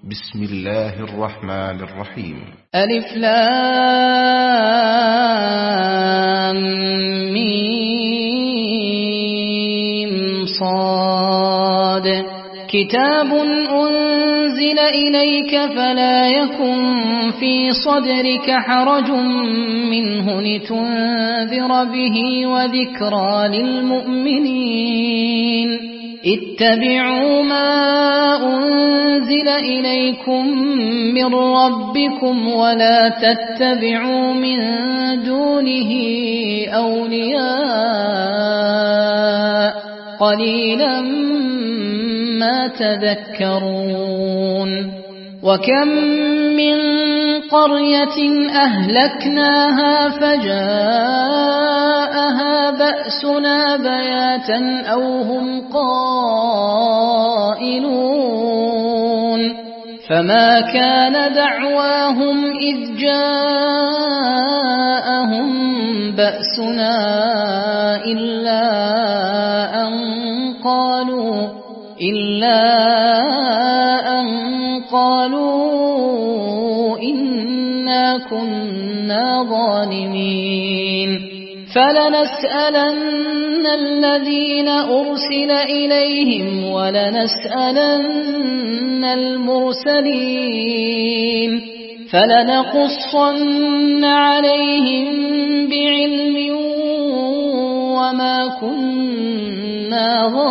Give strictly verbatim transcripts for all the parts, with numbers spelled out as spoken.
بسم الله الرحمن الرحيم. ألف لام ميم صاد كتاب أنزل إليك فلا يكن في صدرك حرج منه لتنذر به وذكرى للمؤمنين اتبعوا ما أنزل إليكم من ربكم ولا تتبعوا من دونه أولياء قليلا ما تذكرون. وكم من قرية أهلكناها فجاءها بأسنا بياتا أو هم قائلون فما كان دعواهم إذ جاءهم بأسنا إلا أن قالوا إلا أن قالوا إنا كنا ظالمين. فلنسألن الذين أرسل إليهم ولنسألن المرسلين فلنقصن عليهم بعلم وما كنا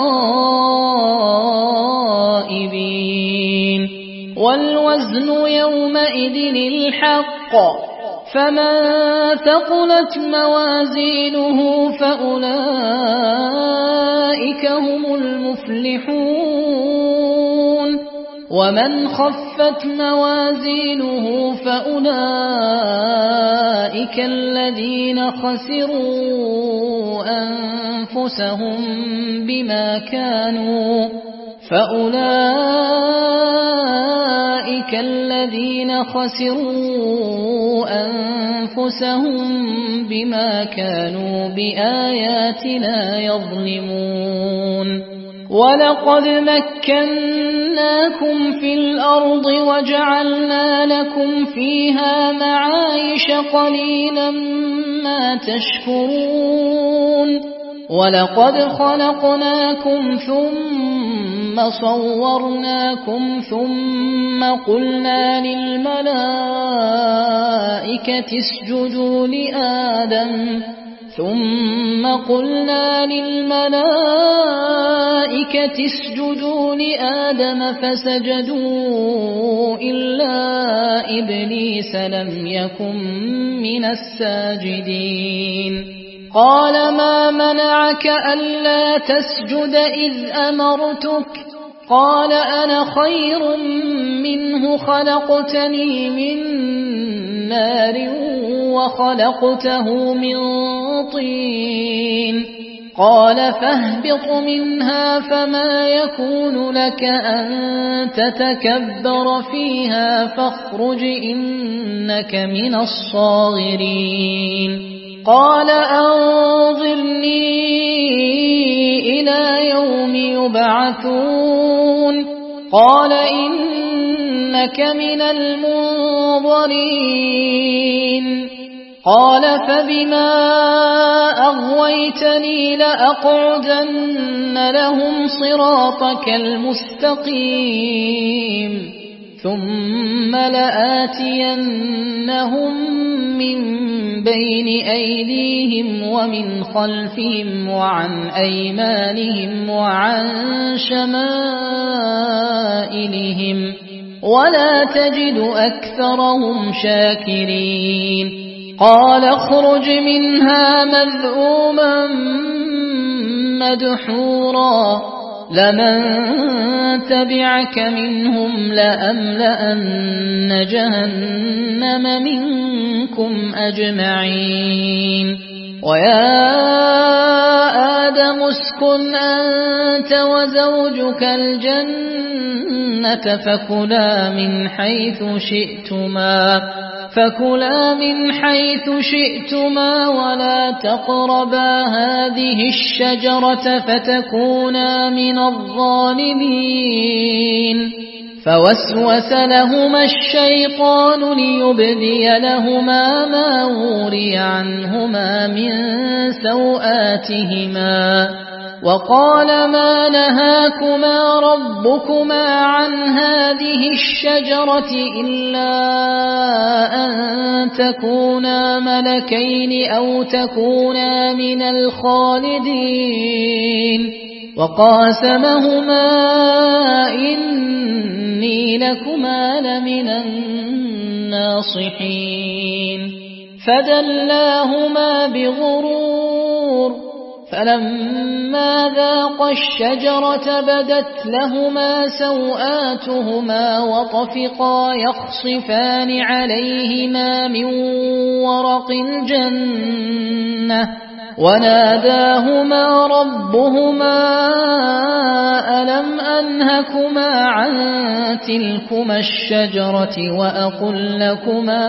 غائبين. والوزن يومئذ الحق فمن ثقلت موازينه فأولئك هم المفلحون ومن خفت موازينه فأولئك الذين خسروا أنفسهم بما كانوا فأولئك الذين خسروا أنفسهم بما كانوا بآياتنا يظلمون. ولقد مكناكم في الأرض وجعلنا لكم فيها معايش قليلا ما تشكرون. ولقد خلقناكم ثم صورناكم ثم قلنا للملائكة اسجدوا لآدم ثم قلنا للملائكة اسجدوا لآدم فسجدوا إلا إبليس لم يكن من الساجدين. قال ما منعك ألا تسجد إذ أمرتك قال أنا خير منه خلقتني من نار وخلقته من طين. قال فاهبط منها فما يكون لك أن تتكبر فيها فاخرج إنك من الصاغرين. قال أنظرني إلى يوم يبعثون قال إنك من المنظرين. قال فبما أغويتني لأقعدن لهم صراطك المستقيم ثم لآتينهم من بين أيديهم ومن خلفهم وعن أيمانهم وعن شمائلهم ولا تجد أكثرهم شاكرين. قال اخرج منها مذءوما مدحورا لمن تبعك منهم لأملأن جهنم منكم أجمعين. ويا آدم اسكن أنت وزوجك الجنة فكلا من حيث شئتما فكلا من حيث شئتما ولا تقربا هذه الشجرة فتكونا من الظالمين فوسوس لهما الشيطان ليبدي لهما ما وري عنهما من سوآتهما وقال ما نهاكما ربكما عن هذه الشجرة إلا أن تكونا ملكين أو تكونا من الخالدين وقاسمهما إني لكما لمن الناصحين فدلاهما بغرور فلما ذاقا الشجرة بدت لهما سوآتهما وطفقا يخصفان عليهما من ورق الجنة وناداهما ربهما ألم أنهكما عن تلكما الشجرة وأقل لكما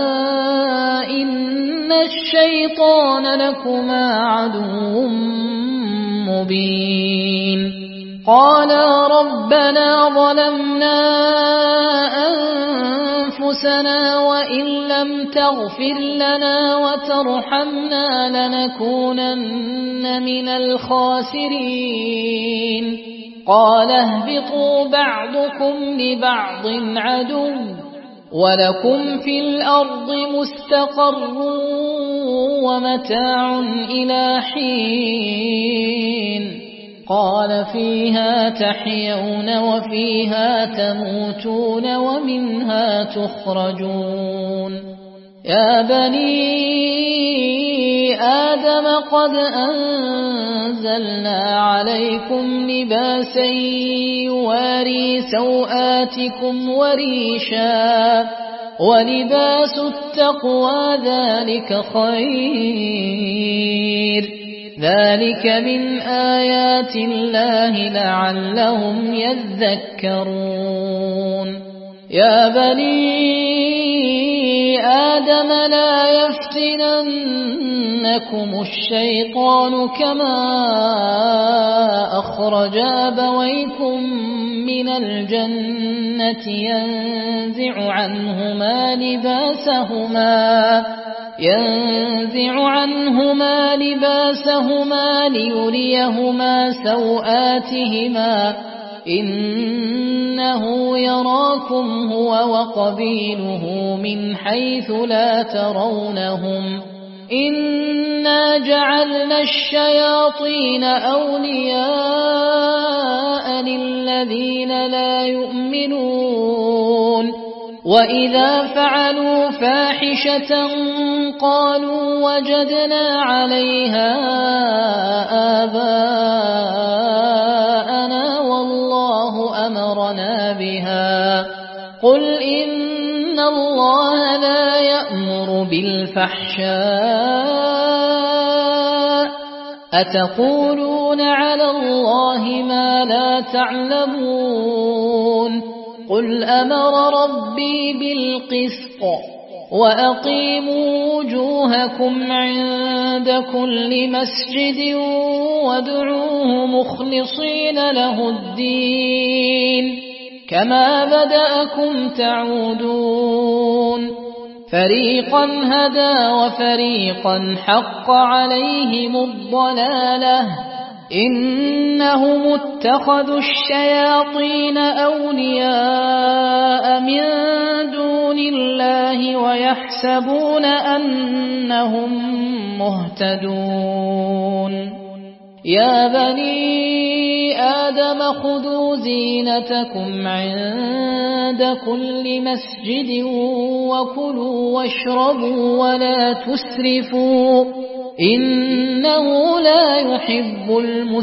إن الشيطان لكما عدو مبين قالا ربنا ظلمنا أنفسنا وإن لم تغفر لنا وترحمنا لنكونن من الخاسرين قال اهبطوا بعضكم لبعض عدو ولكم في الأرض مستقر ومتاع إلى حين قال فيها تحيون وفيها تموتون ومنها تخرجون يا بني آدم قد أنزلنا عليكم لباسا يواري سوآتكم وريشا ولباس التقوى ذلك خير ذلك من آيات الله لعلهم يذكرون يا بني آدم لا يفتننكم الشيطان كما أخرج أبويكم من الجنة ينزع عنهما لباسهما ينزع عنهما لباسهما ليريهما سوآتهما إنه يراكم هو وقبيله من حيث لا ترونهم إنا جعلنا الشياطين أولياء للذين لا يؤمنون وإذا فعلوا فاحشة قالوا وجدنا عليها آباءنا والله أمرنا بها قل إن الله لا يأمر بالفحشاء أتقولون على الله ما لا تعلمون قل أمر ربي بالقسط وأقيموا وجوهكم عند كل مسجد وادعوه مخلصين له الدين كما بدأكم تعودون فريقا هدى وفريقا حق عليهم الضلالة إنهم اتخذوا الشياطين أولياء من دون الله ويحسبون أنهم مهتدون يا بني آدم خذوا زينتكم عند كل مسجد وكلوا واشربوا ولا تسرفوا إنه لا يحب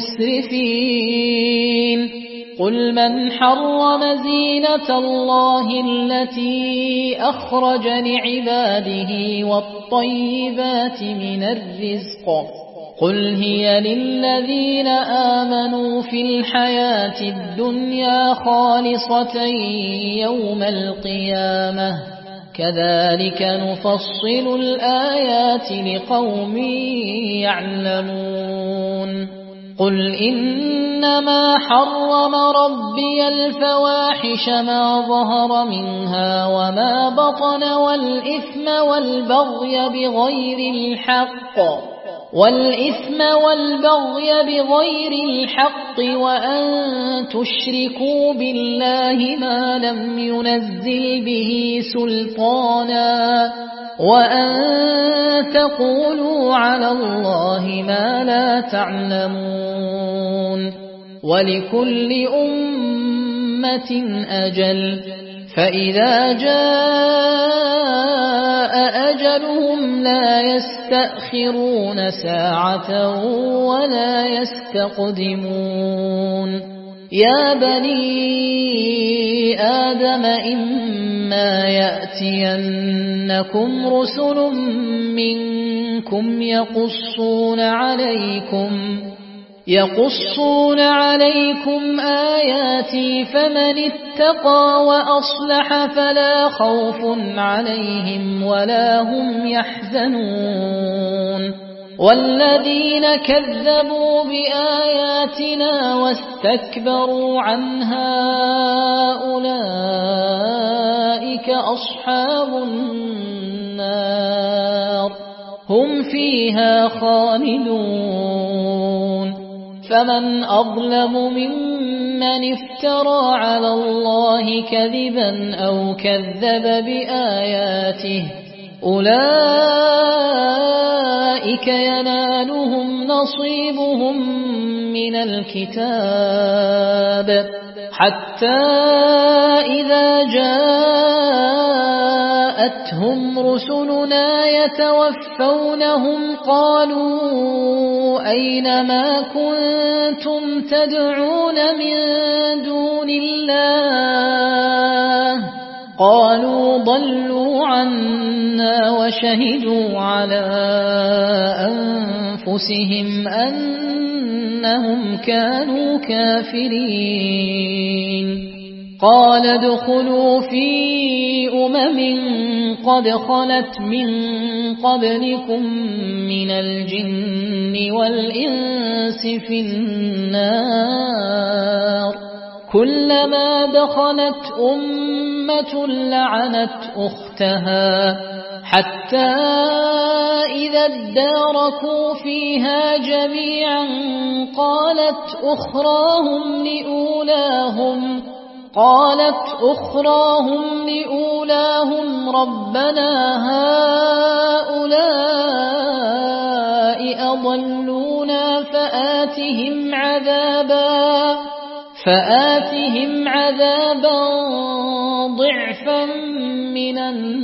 المسرفين قل من حرم زينة الله التي أخرج لعباده والطيبات من الرزق قل هي للذين آمنوا في الحياة الدنيا خالصة يوم القيامة كذلك نفصل الآيات لقوم يعلمون قل إنما حرم ربي الفواحش ما ظهر منها وما بطن والإثم والبغي بغير الحق والإثم والبغي بغير الحق وأن تشركوا بالله ما لم ينزل به سلطانا وأن تقولوا على الله ما لا تعلمون ولكل أمة أجل فإذا جاء أجلهم لا يستأخرون ساعة ولا يستقدمون يا بني آدم إما يأتينكم رسل منكم يقصون عليكم يقصون عليكم آياتي فمن اتقى وأصلح فلا خوف عليهم ولا هم يحزنون والذين كذبوا بآياتنا واستكبروا عنها أولئك أصحاب النار هم فيها خالدون فمن أظلم ممن افترى على الله كذبا أو كذب بآياته أولئك ينالهم نصيبهم من الكتاب حتى إذا جاءتهم رسلنا يتوفونهم قالوا أين ما كنتم تدعون من دون الله قالوا ضلوا عنا وشهدوا على أنفسهم أنهم كانوا كافرين قال ادخلوا في أمم قد خلت من قبلكم من الجن والإنس في النار كلما دخلت أمة لعنت أختها حتى إذا اداركوا فيها جميعا قالت أخراهم لأولاهم قالت أخراهم لأولاهم ربنا هؤلاء أضلونا فآتهم عذابا فآتهم عذابا ضعفا من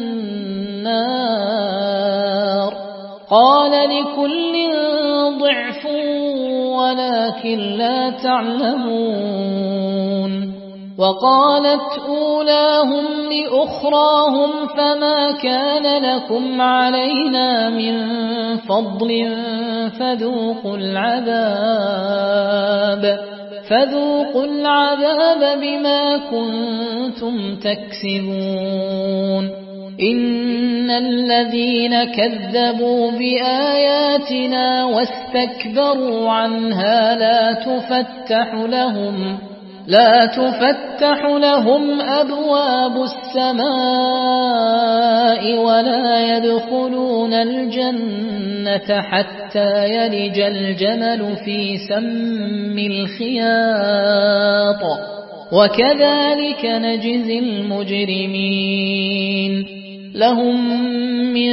النار قال لكل ضعف ولكن لا تعلمون وقالت أولاهم لأخراهم فما كان لكم علينا من فضل فذوقوا العذاب فذوقوا العذاب بما كنتم تكسبون إن الذين كذبوا بآياتنا واستكبروا عنها لا تفتح لهم لا تفتح لهم أبواب السماء ولا يدخلون الجنة حتى يلج الجمل في سم الخياط وكذلك نجزي المجرمين لهم من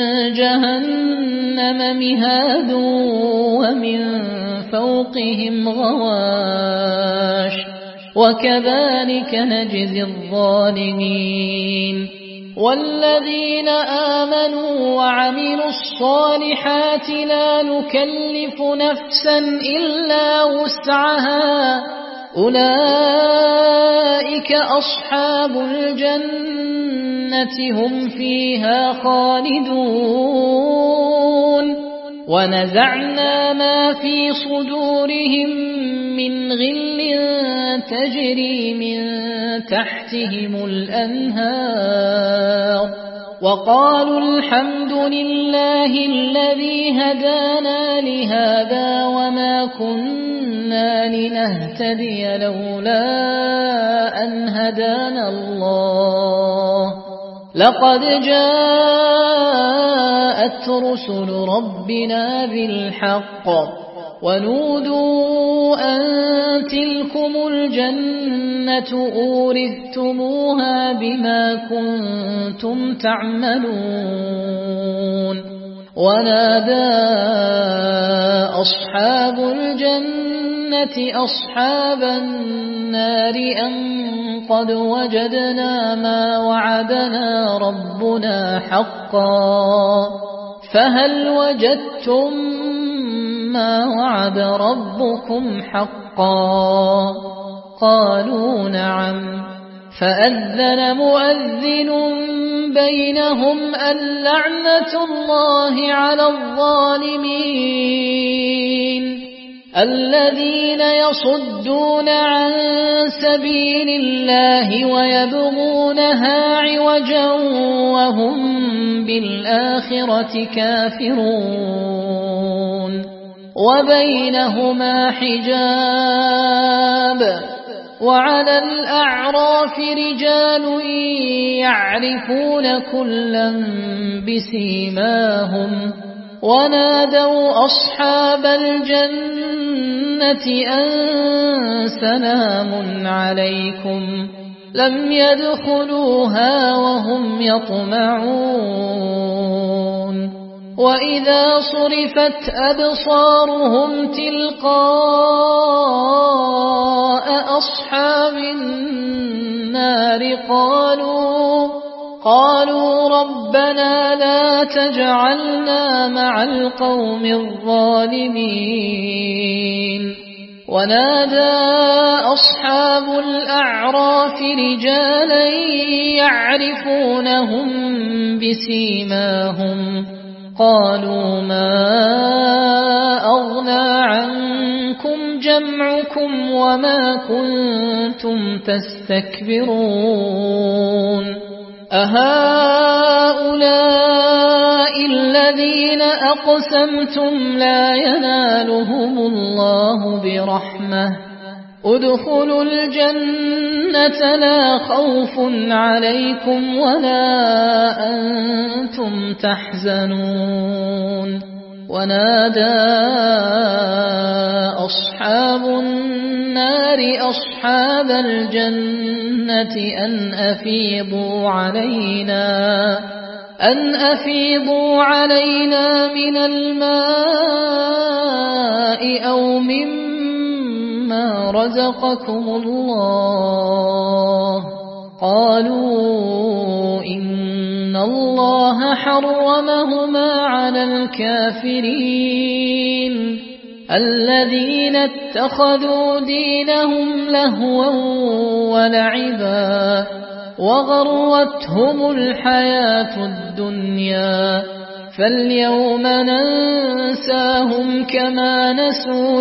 جهنم مهاد ومن فوقهم غواش وكذلك نجزي الظالمين والذين آمنوا وعملوا الصالحات لا نكلف نفسا إلا وسعها أولئك أصحاب الجنة هم فيها خالدون ونزعنا ما في صدورهم من غل تجري من تحتهم الأنهار وقالوا الحمد لله الذي هدانا لهذا وما كنا لنهتدي لولا أن هدانا الله لقد جاءت رسل ربنا بالحق ونودوا أن تلكم الجنة أورثتموها بما كنتم تعملون ونادى أصحاب الجنة أصحاب النار أن قد وجدنا ما وعدنا ربنا حقا فهل وجدتم ما وعد ربكم حقا قالوا نعم فأذن مؤذن بينهم اللعنة الله على الظالمين الذين يصدون عن سبيل الله ويبغونها عوجا وهم بالآخرة كافرون وبينهما حجاب وعلى الأعراف رجال يعرفون كلا بسيماهم ونادوا أصحاب الجنة أن سلام عليكم لم يدخلوها وهم يطمعون وإذا صرفت أبصارهم تلقاء أصحاب النار قالوا قالوا ربنا لا تجعلنا مع القوم الظالمين ونادى أصحاب الأعراف رجالا يعرفونهم بسيماهم قالوا ما أغنى عنكم جمعكم وما كنتم تستكبرون أهؤلاء الذين أقسمتم لا ينالهم الله برحمة ادخلوا الجنة لا خوف عليكم ولا أنتم تحزنون ونادى أصحاب النار أصحاب الجنة أن أفيضوا علينا أن أفيضوا علينا من الماء أو مما رزقكم الله قالوا إن الله حرمهما على الكافرين الذين اتخذوا دينهم لهوا ولعبا وغرتهم الحياة الدنيا فاليوم ننساهم كما نسوا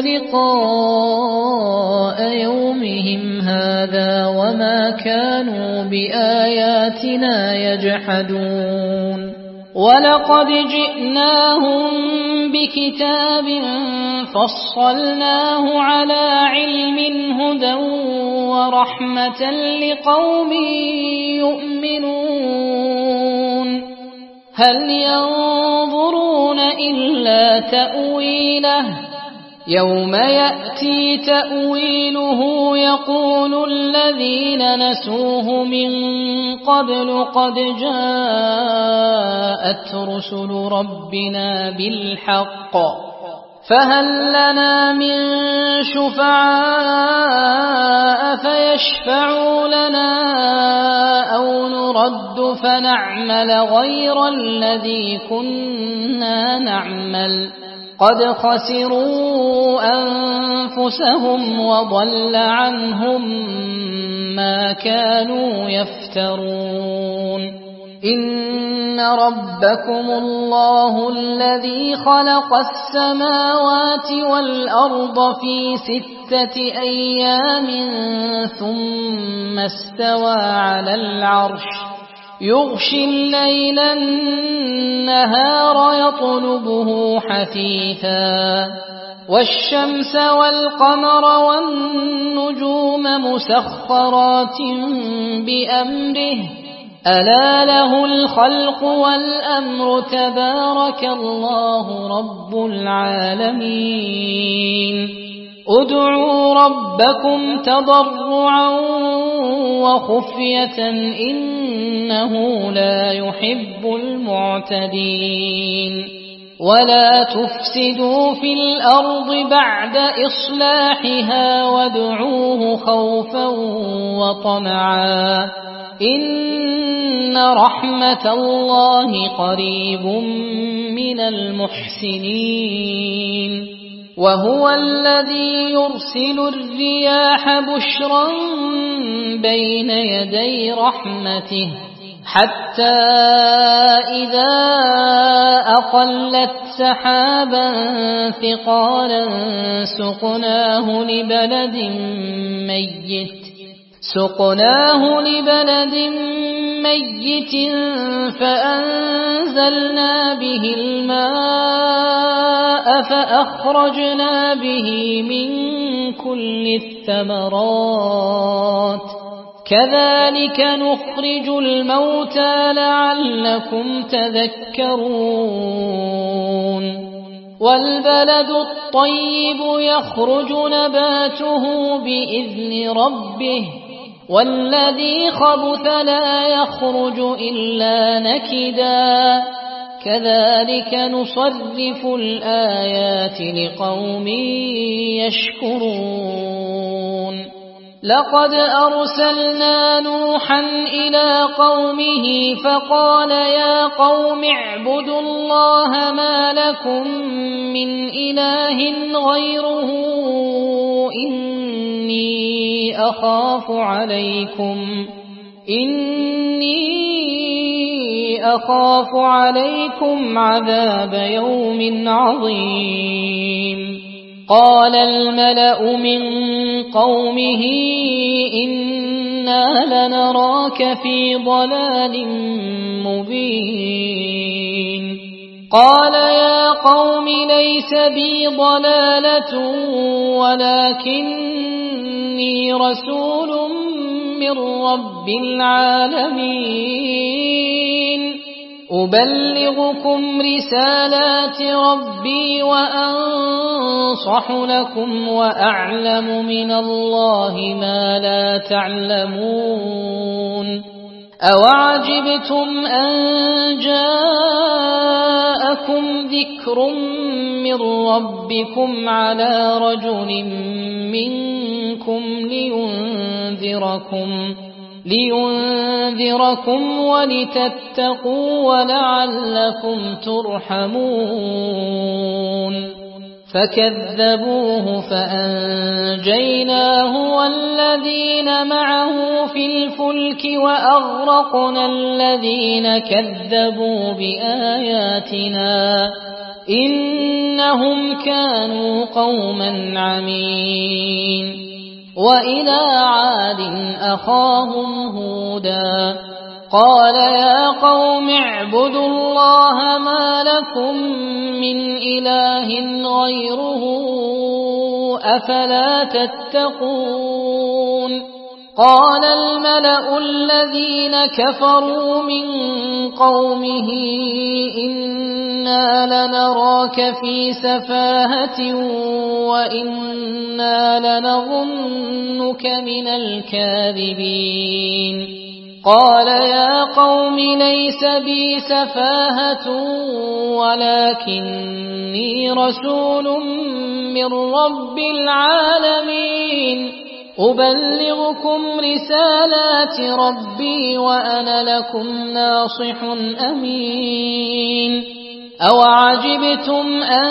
لقاء يومهم هذا وما كانوا بآياتنا يجحدون ولقد جئناهم بكتاب فصلناه على علم هدى ورحمة لقوم يؤمنون هل ينظرون إلا تأويله يوم يأتي تأويله يقول الذين نسوه من قبل قد جاءت رسل ربنا بالحق فهل لنا من شفعاء فيشفعوا لنا أو نرد فنعمل غير الذي كنا نعمل قد خسروا أنفسهم وضل عنهم ما كانوا يفترون إن ربكم الله الذي خلق السماوات والأرض في ستة أيام ثم استوى على العرش يغشي الليل النهار يطلبه حثيثا والشمس والقمر والنجوم مسخرات بأمره ألا له الخلق والأمر تبارك الله رب العالمين ادعوا ربكم تضرعا وخفية إنه لا يحب المعتدين ولا تفسدوا في الأرض بعد إصلاحها وادعوه خوفا وطمعا إن رحمة الله قريب من المحسنين وهو الذي يرسل الرياح بشرا بين يدي رحمته حتى إذا أقلت سحابا ثقالا سقناه لبلد ميت سقناه لبلد ميت فأنزلنا به الماء فأخرجنا به من كل الثمرات كذلك نخرج الموتى لعلكم تذكرون والبلد الطيب يخرج نباته بإذن ربه والذي خبث لا يخرج إلا نكدا كذلك نصرف الآيات لقوم يشكرون لقد أرسلنا نوحا إلى قومه فقال يا قوم اعبدوا الله ما لكم من إله غيره إني أخاف عليكم إني أخاف عليكم عذاب يوم عظيم قال الملأ من قومه إنا لنراك في ضلال مبين قال يا قوم ليس بي ضلالة ولكني رسول من رب العالمين أبلغكم رسالات ربي وأنصح لكم وأعلم من الله ما لا تعلمون أوعجبتم أن جاءكم ذكر من ربكم على رجل منكم لينذركم لينذركم ولتتقوا ولعلكم ترحمون فكذبوه فأنجيناه والذين معه في الفلك وأغرقنا الذين كذبوا بآياتنا إنهم كانوا قوما عمين وإلى عاد أخاهم هودا قال يا قوم اعبدوا الله ما لكم من إله غيره أفلا تتقون قال الملأ الذين كفروا من قومه إنا لنراك في سفاهة وإنا لنظنك من الكاذبين قال يا قوم ليس بي سفاهة ولكني رسول من رب العالمين أبلغكم رسالات ربي وأنا لكم ناصح أمين أوعجبتم أن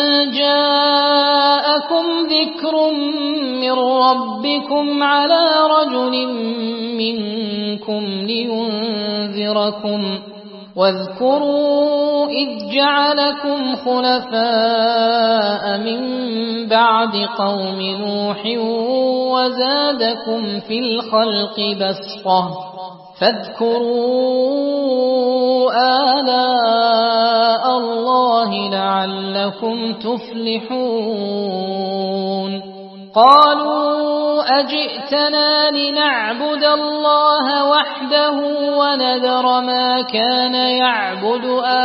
جاءكم ذكر من ربكم على رجل منكم لينذركم واذكروا إذ جعلكم خلفاء من بعد قوم نوح وزادكم في الخلق بسطة فاذكروا آلاء الله لعلكم تفلحون قالوا أجئتنا لنعبد الله وحده ونذر ما كان يعبد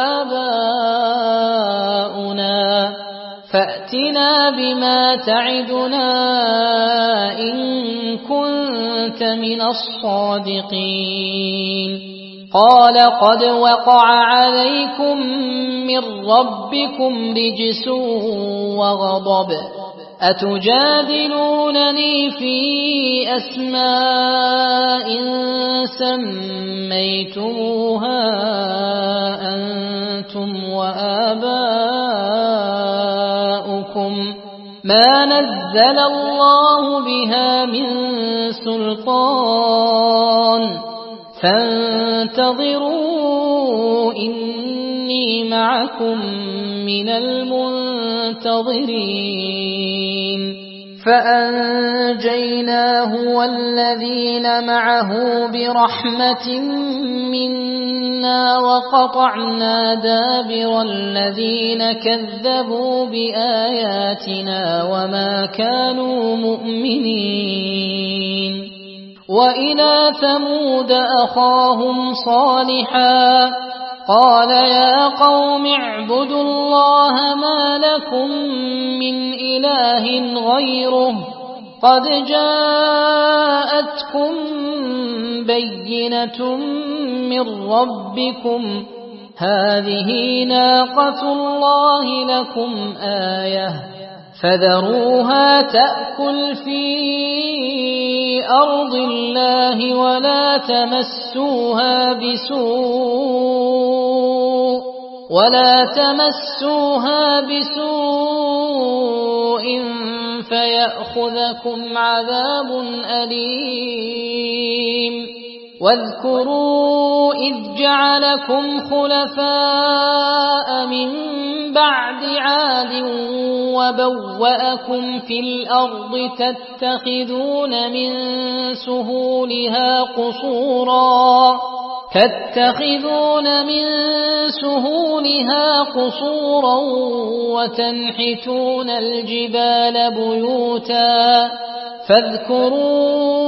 آباؤنا فأتنا بما تعدنا إن كنت من الصادقين قال قد وقع عليكم من ربكم رجس وغضب أتجادلونني في أسماء سميتموها أنتم وآباؤكم ما نزل الله بها من سلطان فانتظروا إني معكم من المنتظرين فأنجيناه والذين معه برحمة منا وقطعنا دابر الذين كذبوا بآياتنا وما كانوا مؤمنين وإلى ثمود أخاهم صالحا قال يا قوم اعبدوا الله ما لكم من إله غيره قد جاءتكم بينة من ربكم هذه ناقة الله لكم آية فذروها تأكل في أرض الله ولا تمسوها بسوء ولا تمسوها بسوء فيأخذكم عذاب أليم واذكروا إذ جعلكم خلفاء من بعد عاد وبوأكم في الأرض تتخذون من سهولها قصورا تتخذون من سهولها قصورا وتنحتون الجبال بيوتا فاذكروا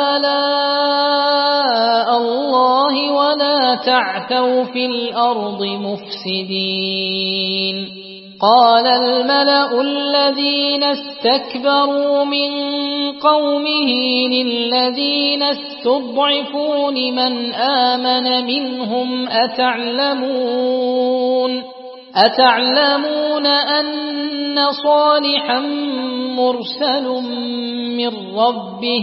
آلاء الله ولا تعثوا في الأرض مفسدين قال الملأ الذين استكبروا من قومه للذين استضعفوا لمن آمن منهم أتعلمون أتعلمون أن صالحا مرسل من ربه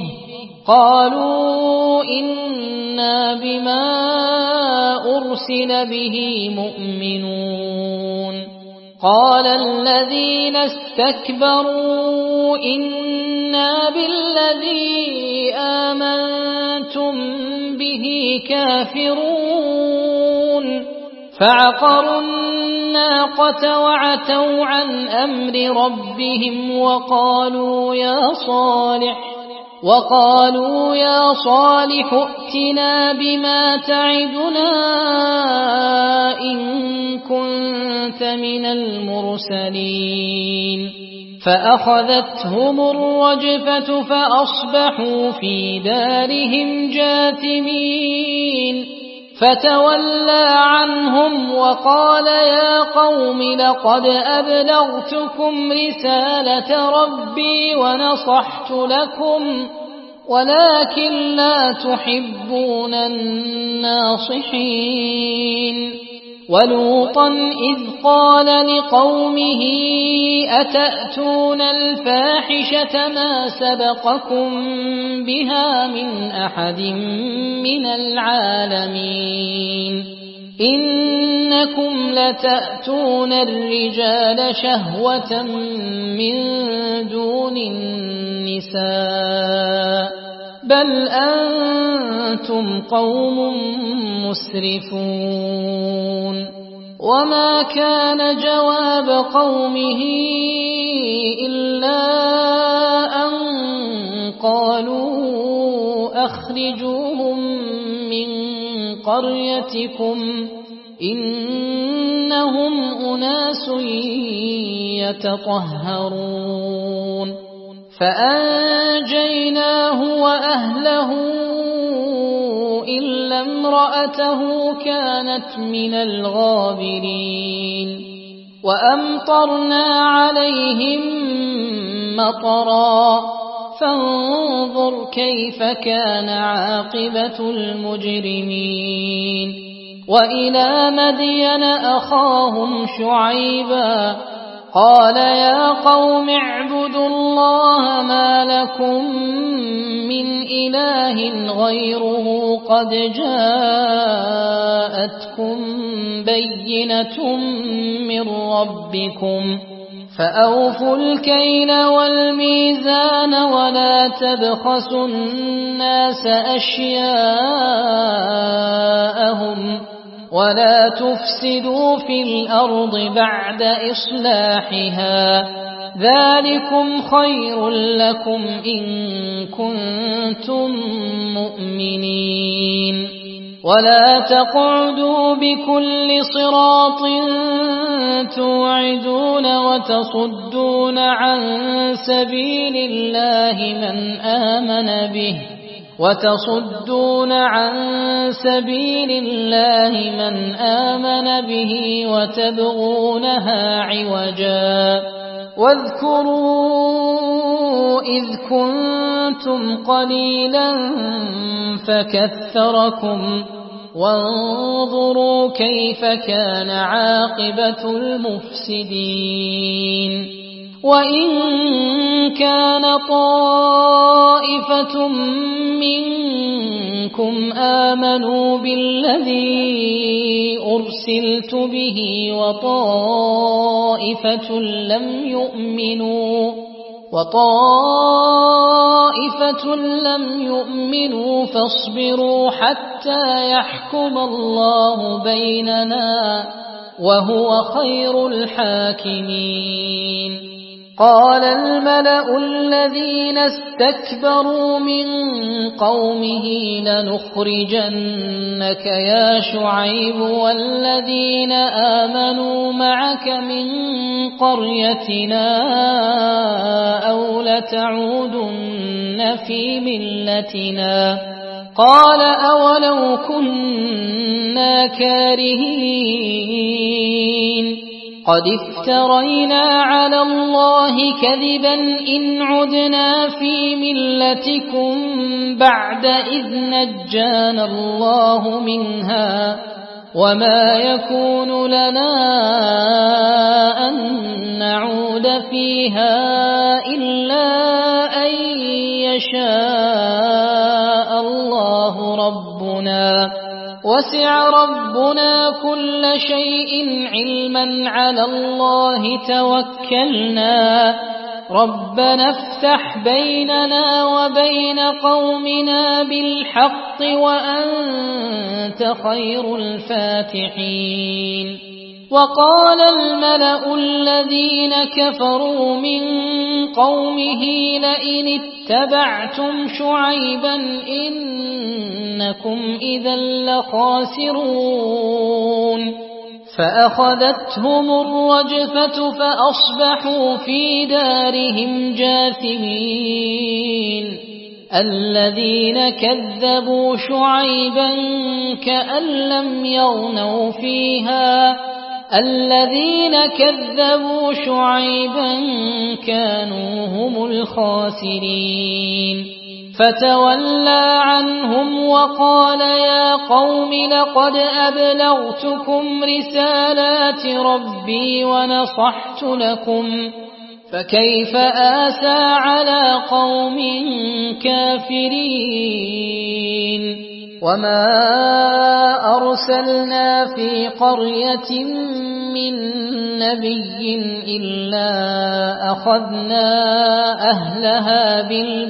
قالوا إنا بما أرسل به مؤمنون قال الذين استكبروا إنا بالذي آمنتم به كافرون فعقروا الناقة وعتوا عن أمر ربهم وقالوا يا صالح وقالوا يا صالح ائتنا بما تعدنا إن كنت من المرسلين فأخذتهم الرجفة فأصبحوا في دارهم جاثمين فتولى عنهم وقال يا قوم لقد أبلغتكم رسالة ربي ونصحت لكم ولكن لا تحبون الناصحين ولوطا إذ قال لقومه أتأتون الفاحشة ما سبقكم بها من أحد من العالمين إنكم لتأتون الرجال شهوة من دون النساء بل أنتم قوم مسرفون وما كان جواب قومه إلا أن قالوا أخرجوهم من قريتكم إنهم أناس يتطهرون فأنجيناه وأهله إلا امرأته كانت من الغابرين وأمطرنا عليهم مطرا فانظر كيف كان عاقبة المجرمين وإلى مدين أخاهم شعيبا قال يا قوم اعبدوا الله ما لكم من إله غيره قد جاءتكم بينة من ربكم فأوفوا الكيل والميزان ولا تبخسوا الناس أشياءهم ولا تفسدوا في الأرض بعد إصلاحها ذلكم خير لكم إن كنتم مؤمنين ولا تقعدوا بكل صراط توعدون وتصدون عن سبيل الله من آمن به وتصدون عن سبيل الله من آمن به وتبغونها عوجا واذكروا إذ كنتم قليلا فكثركم وانظروا كيف كان عاقبة المفسدين وإن كان طائفة منكم آمنوا بالذي أرسلت به وطائفة لم يؤمنوا وطائفة لم يؤمنوا فاصبروا حتى يحكم الله بيننا وهو خير الحاكمين قال الملأ الذين استكبروا من قومه لنخرجنك يا شعيب والذين آمنوا معك من قريتنا أو لتعودن في ملتنا قال أولو كنا كارهين قد افترينا على الله كذبا إن عدنا في ملتكم بعد إذ نجانا الله منها وما يكون لنا أن نعود فيها إلا أن يشاء الله ربنا وسع ربنا كل شيء علما على الله توكلنا ربنا افتح بيننا وبين قومنا بالحق وأنت خير الفاتحين وقال الملأ الذين كفروا من قومه لئن اتبعتم شعيبا إنكم إذا لخاسرون فأخذتهم الرجفة فأصبحوا في دارهم جاثمين الذين كذبوا شعيبا كأن لم يغنوا فيها الذين كذبوا شعيبا كانوا هم الخاسرين فتولى عنهم وقال يا قوم لقد أبلغتكم رسالات ربي ونصحت لكم فكيف آسى على قوم كافرين وما أرسلنا في قرية من نبي إلا أخذنا أهلها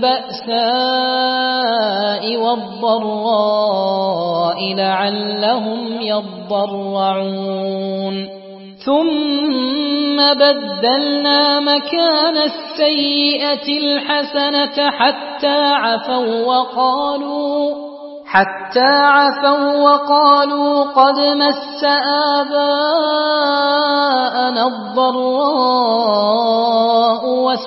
بالبأساء والضراء لعلهم يضرعون ثم بدلنا مكان السيئة الحسنة حتى عفوا وقالوا حتى عفوا وقالوا قد مس آباءنا الضراء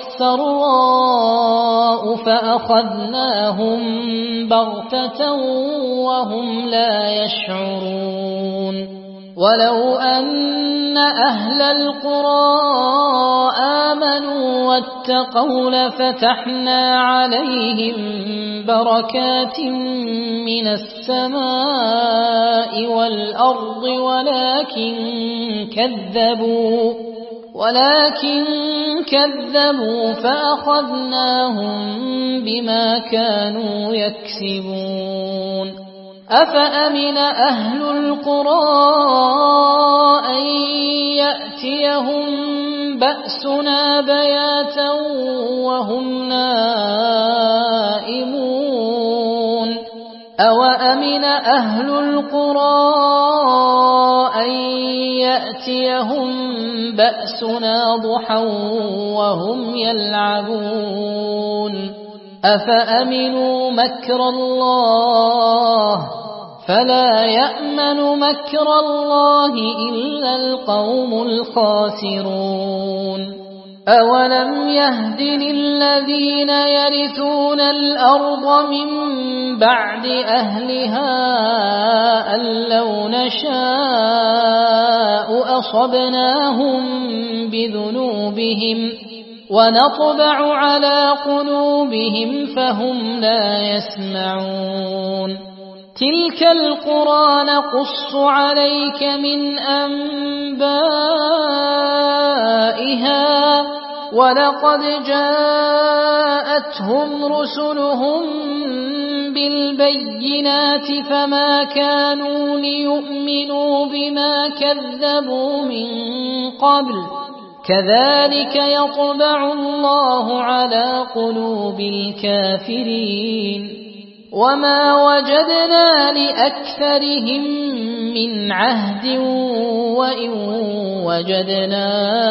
والسراء فأخذناهم بغتة وهم لا يشعرون ولو أن أهل القرى آمنوا واتقوا لفتحنا عليهم بركات من السماء والأرض ولكن كذبوا ولكن كذبوا فأخذناهم بما كانوا يكسبون أفأمن أهل القرى أن يأتيهم بأسنا بياتا وهم نائمون أوأمن أهل القرى أن يأتيهم بأسنا ضحى وهم يلعبون أفأمنوا مكر الله فلا يأمن مكر الله إلا القوم الخاسرون أولم يهد للذين يرثون الأرض من بعد أهلها أن لو نشاء أصبناهم بذنوبهم ونطبع على قلوبهم فهم لا يسمعون تلك القرى نقص عليك من أنبائها ولقد جاءتهم رسلهم بالبينات فما كانوا ليؤمنوا بما كذبوا من قبل كذلك يطبع الله على قلوب الكافرين وما وجدنا لأكثرهم من عهد وإن وجدنا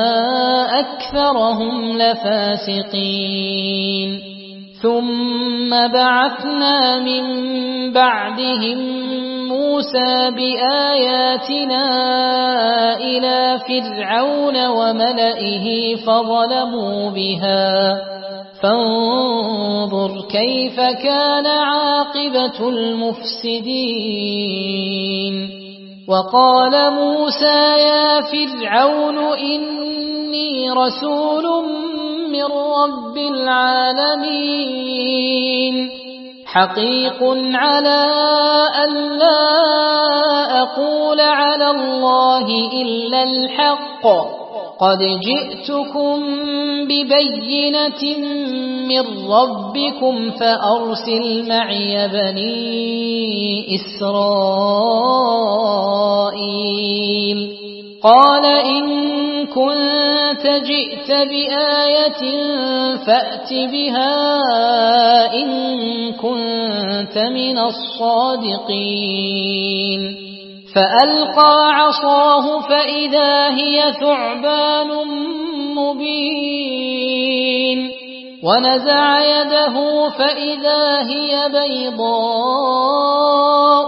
أكثرهم لفاسقين ثم بعثنا من بعدهم موسى بآياتنا إلى فرعون وملئه فظلموا بها فانظر كيف كان عاقبة المفسدين وقال موسى يا فرعون إني رسول من رب العالمين حقيق على أن لا أقول على الله إلا الحق قد جئتكم ببينة من ربكم فأرسل معي بني إسرائيل قال إن كنت جئت بآية فأت بها إن كنت من الصادقين فألقى عصاه فإذا هي ثعبان مبين ونزع يده فإذا هي بيضاء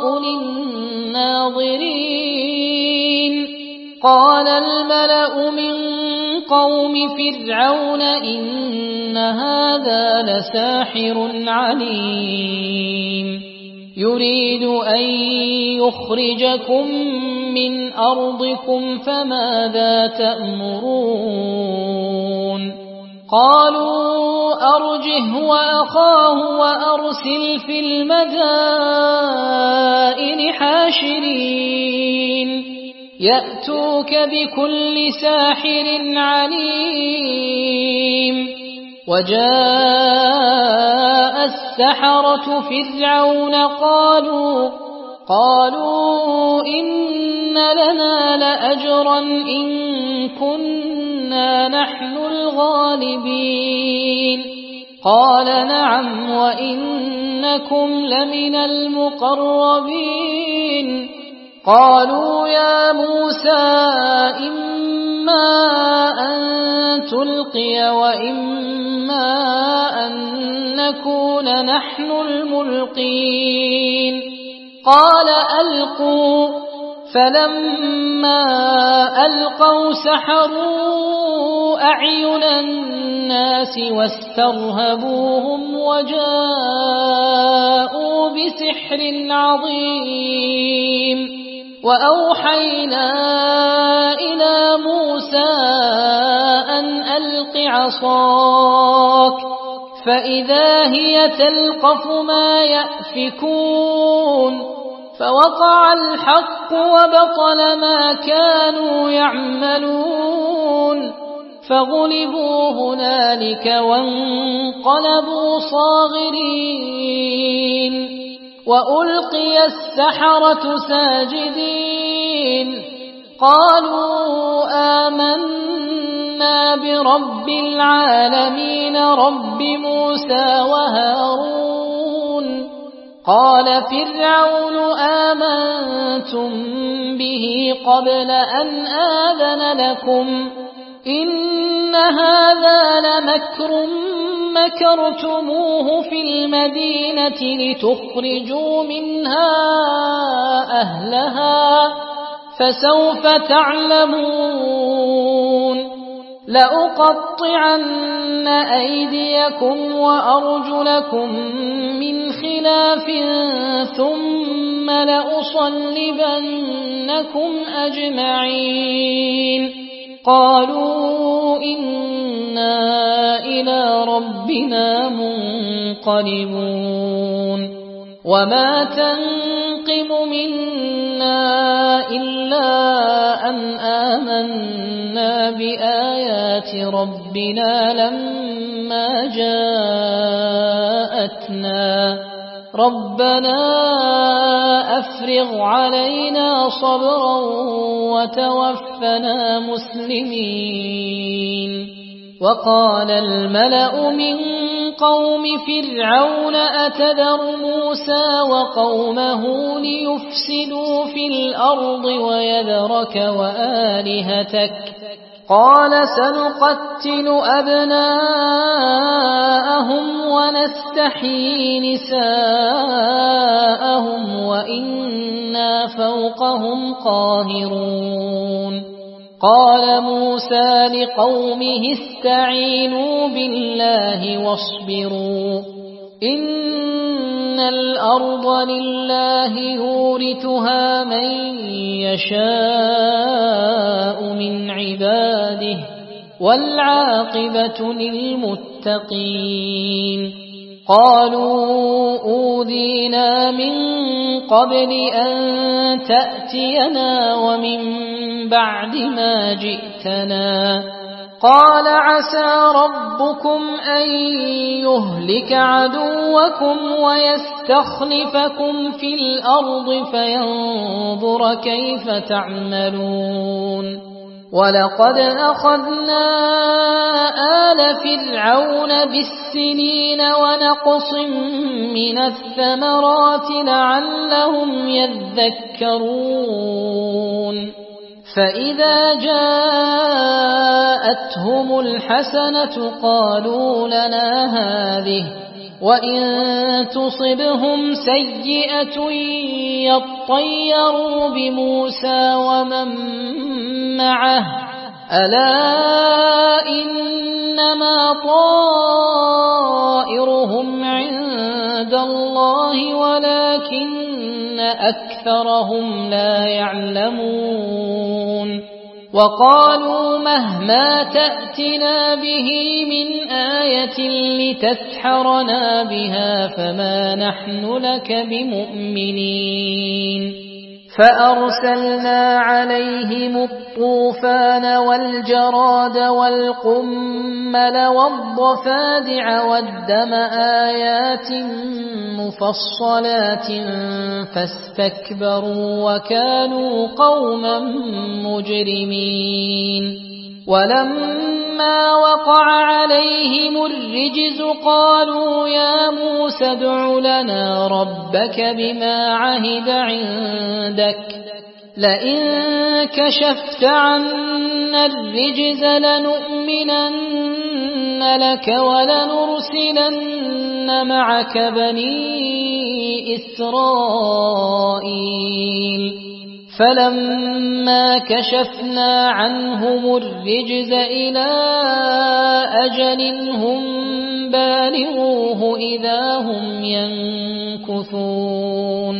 للناظرين قال الملأ من قوم فرعون إن هذا لساحر عليم يريد أن يخرجكم من أرضكم فماذا تأمرون قالوا أرجه وأخاه وأرسل في المدائن حاشرين يأتوك بكل ساحر عليم وجاء السحرة فرعون قالوا قالوا إن لنا لأجرا إن كنا نحن الغالبين قال نعم وإنكم لمن المقربين قالوا يا موسى إما أن تلقي وإما أن نكون نحن الملقين قال ألقوا. فلما ألقوا سحروا أعين الناس واسترهبوهم وجاءوا بسحر عظيم. وأوحينا إلى موسى أن ألق عصاك فإذا هي تلقف ما يأفكون. فوقع الحق وبطل ما كانوا يعملون. فغلبوا هنالك وانقلبوا صاغرين. وألقي السحرة ساجدين قالوا آمنا برب العالمين رب موسى وهارون. قال فرعون آمنتم به قبل أن آذن لكم إن هذا لمكر مكرتموه في المدينة لتخرجوا منها أهلها فسوف تعلمون. لأقطعن أيديكم وأرجلكم من خلاف ثم لأصلبنكم أجمعين. قالوا إنا إلى ربنا منقلبون. وما تنقم منا إلا أن آمنا بآيات ربنا لما جاءتنا ربنا أفرغ علينا صبرا وتوفنا مسلمين. وقال الملأ من قوم فرعون أتذر موسى وقومه ليفسدوا في الأرض ويذرك وآلهتك قال سنقتل أبناءهم ونستحيي نساءهم وإنا فوقهم قاهرون. قال موسى لقومه استعينوا بالله واصبروا إن الأرض لله يورثها من يشاء من عباده والعاقبة للمتقين. قالوا أوذينا من قبل أن تأتينا ومن بعد ما جئتنا قال عسى ربكم أن يهلك عدوكم ويستخلفكم في الأرض فينظر كيف تعملون. ولقد أخذنا آل فرعون بالسنين ونقص من الثمرات لعلهم يذكرون. فإذا جاءتهم الحسنة قالوا لنا هذه وإن تصبهم سيئة يطيروا بموسى ومن معه ألا إنما طائرهم عند الله ولكن أكثرهم لا يعلمون. وقالوا مهما تأتنا به من آية لتسحرنا بها فما نحن لك بمؤمنين. فأرسلنا عليهم الطوفان والجراد والقمل والضفادع والدم آيات مفصلات فاستكبروا وكانوا قوما مجرمين. ولما وقع عليهم الرجز قالوا يا موسى ادع لنا ربك بما عهد عندك لئن كشفت عنا الرجز لنؤمنن لك ولنرسلن معك بني إسرائيل فلما كشفنا عنهم الرجز إلى أجل هم بالغوه إذا هم ينكثون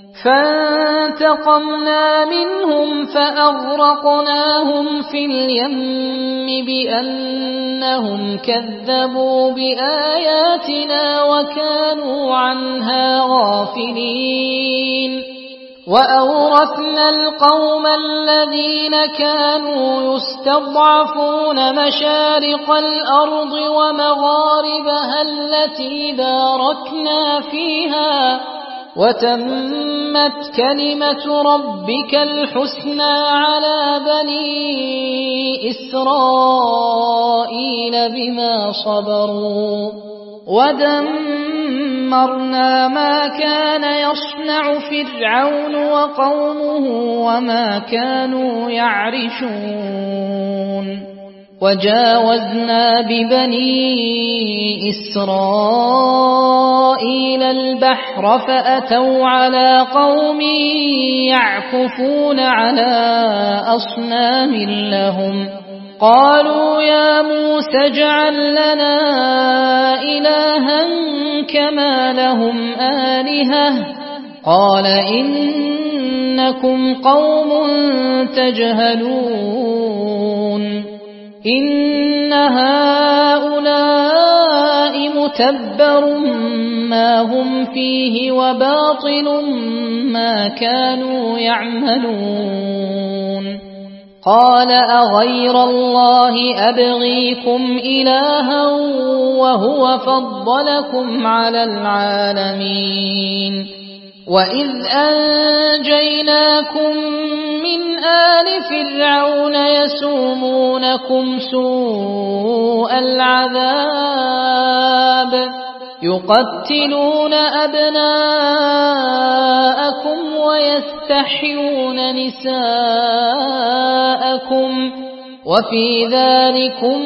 فانتقمنا منهم فأغرقناهم في اليم بأنهم كذبوا بآياتنا وكانوا عنها غافلين وأورثنا القوم الذين كانوا يستضعفون مشارق الأرض ومغاربها التي باركنا فيها وتمت كلمة ربك الحسنى على بني إسرائيل بما صبروا ودمرنا ما كان يصنع فرعون وقومه وما كانوا يعرشون وجاوزنا ببني إسرائيل البحر فأتوا على قوم يعكفون على أصنام لهم قالوا يا موسى اجعل لنا إلها كما لهم آلهة قال إنكم قوم تجهلون إن هؤلاء متبر ما هم فيه وباطل ما كانوا يعملون قال أغير الله أبغيكم إلها وهو فضلكم على العالمين وإذ أنجيناكم من آل فرعون يسومونكم سوء العذاب يقتلون أبناءكم ويستحيون نساءكم وفي ذلكم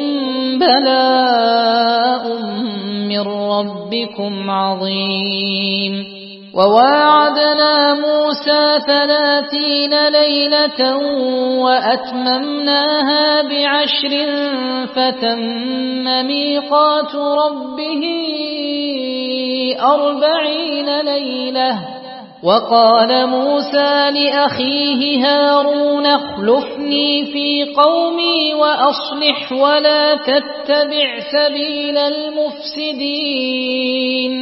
بلاء من ربكم عظيم وواعدنا موسى ثلاثين ليلة وأتممناها بعشر فتم ميقات ربه أربعين ليلة وقال موسى لأخيه هارون اخلفني في قومي وأصلح ولا تتبع سبيل المفسدين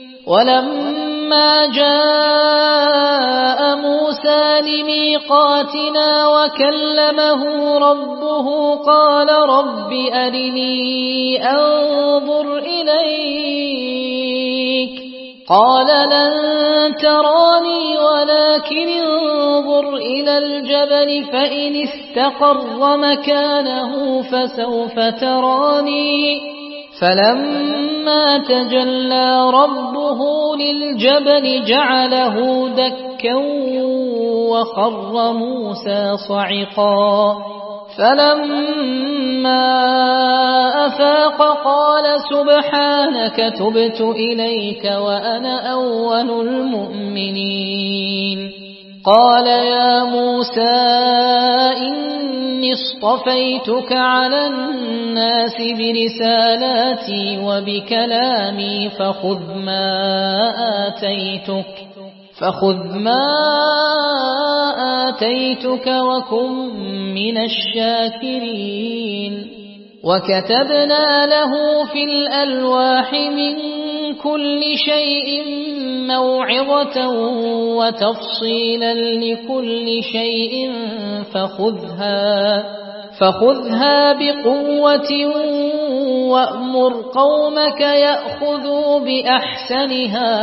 ولما جاء موسى لميقاتنا وكلمه ربه قال رب أرني أنظر إليك قال لن تراني ولكن انظر إلى الجبل فإن استقر مكانه فسوف تراني فلما تجلى ربه للجبل جعله دكا وخر موسى صعقا فلما أفاق قال سبحانك تبت إليك وأنا أول المؤمنين قال يا موسى إني اصطفيتك على الناس برسالاتي وبكلامي فخذ ما آتيتك فخذ ما آتيتك وكن من الشاكرين وكتبنا له في الألواح من كل شيء موعظة وتفصيلا لكل شيء فخذها فخذها بقوة وأمر قومك يأخذوا بأحسنها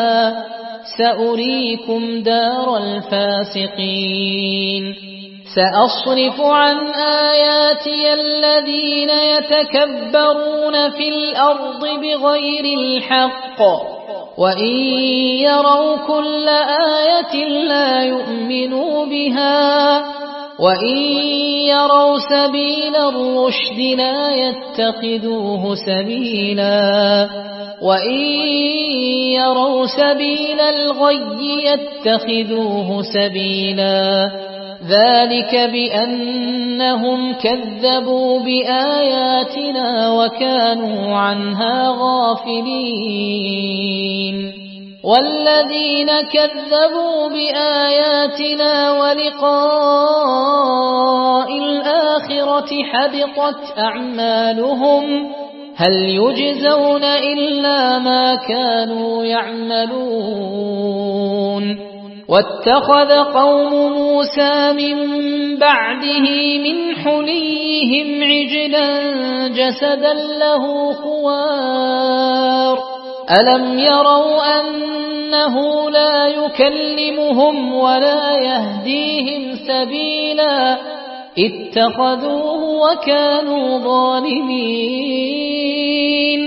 سأريكم دار الفاسقين سأصرف عن آياتي الذين يتكبرون في الأرض بغير الحق وإن يروا كل آية لا يؤمنوا بها وإن يروا سبيل الرشد لا يتخذوه سبيلا وإن يروا سبيل الغي يتخذوه سبيلا ذلك بأنهم كذبوا بآياتنا وكانوا عنها غافلين والذين كذبوا بآياتنا ولقاء الآخرة حبطت أعمالهم هل يجزون إلا ما كانوا يعملون واتخذ قوم موسى من بعده من حليهم عجلا جسدا له خوار ألم يروا أنه لا يكلمهم ولا يهديهم سبيلا اتخذوه وكانوا ظالمين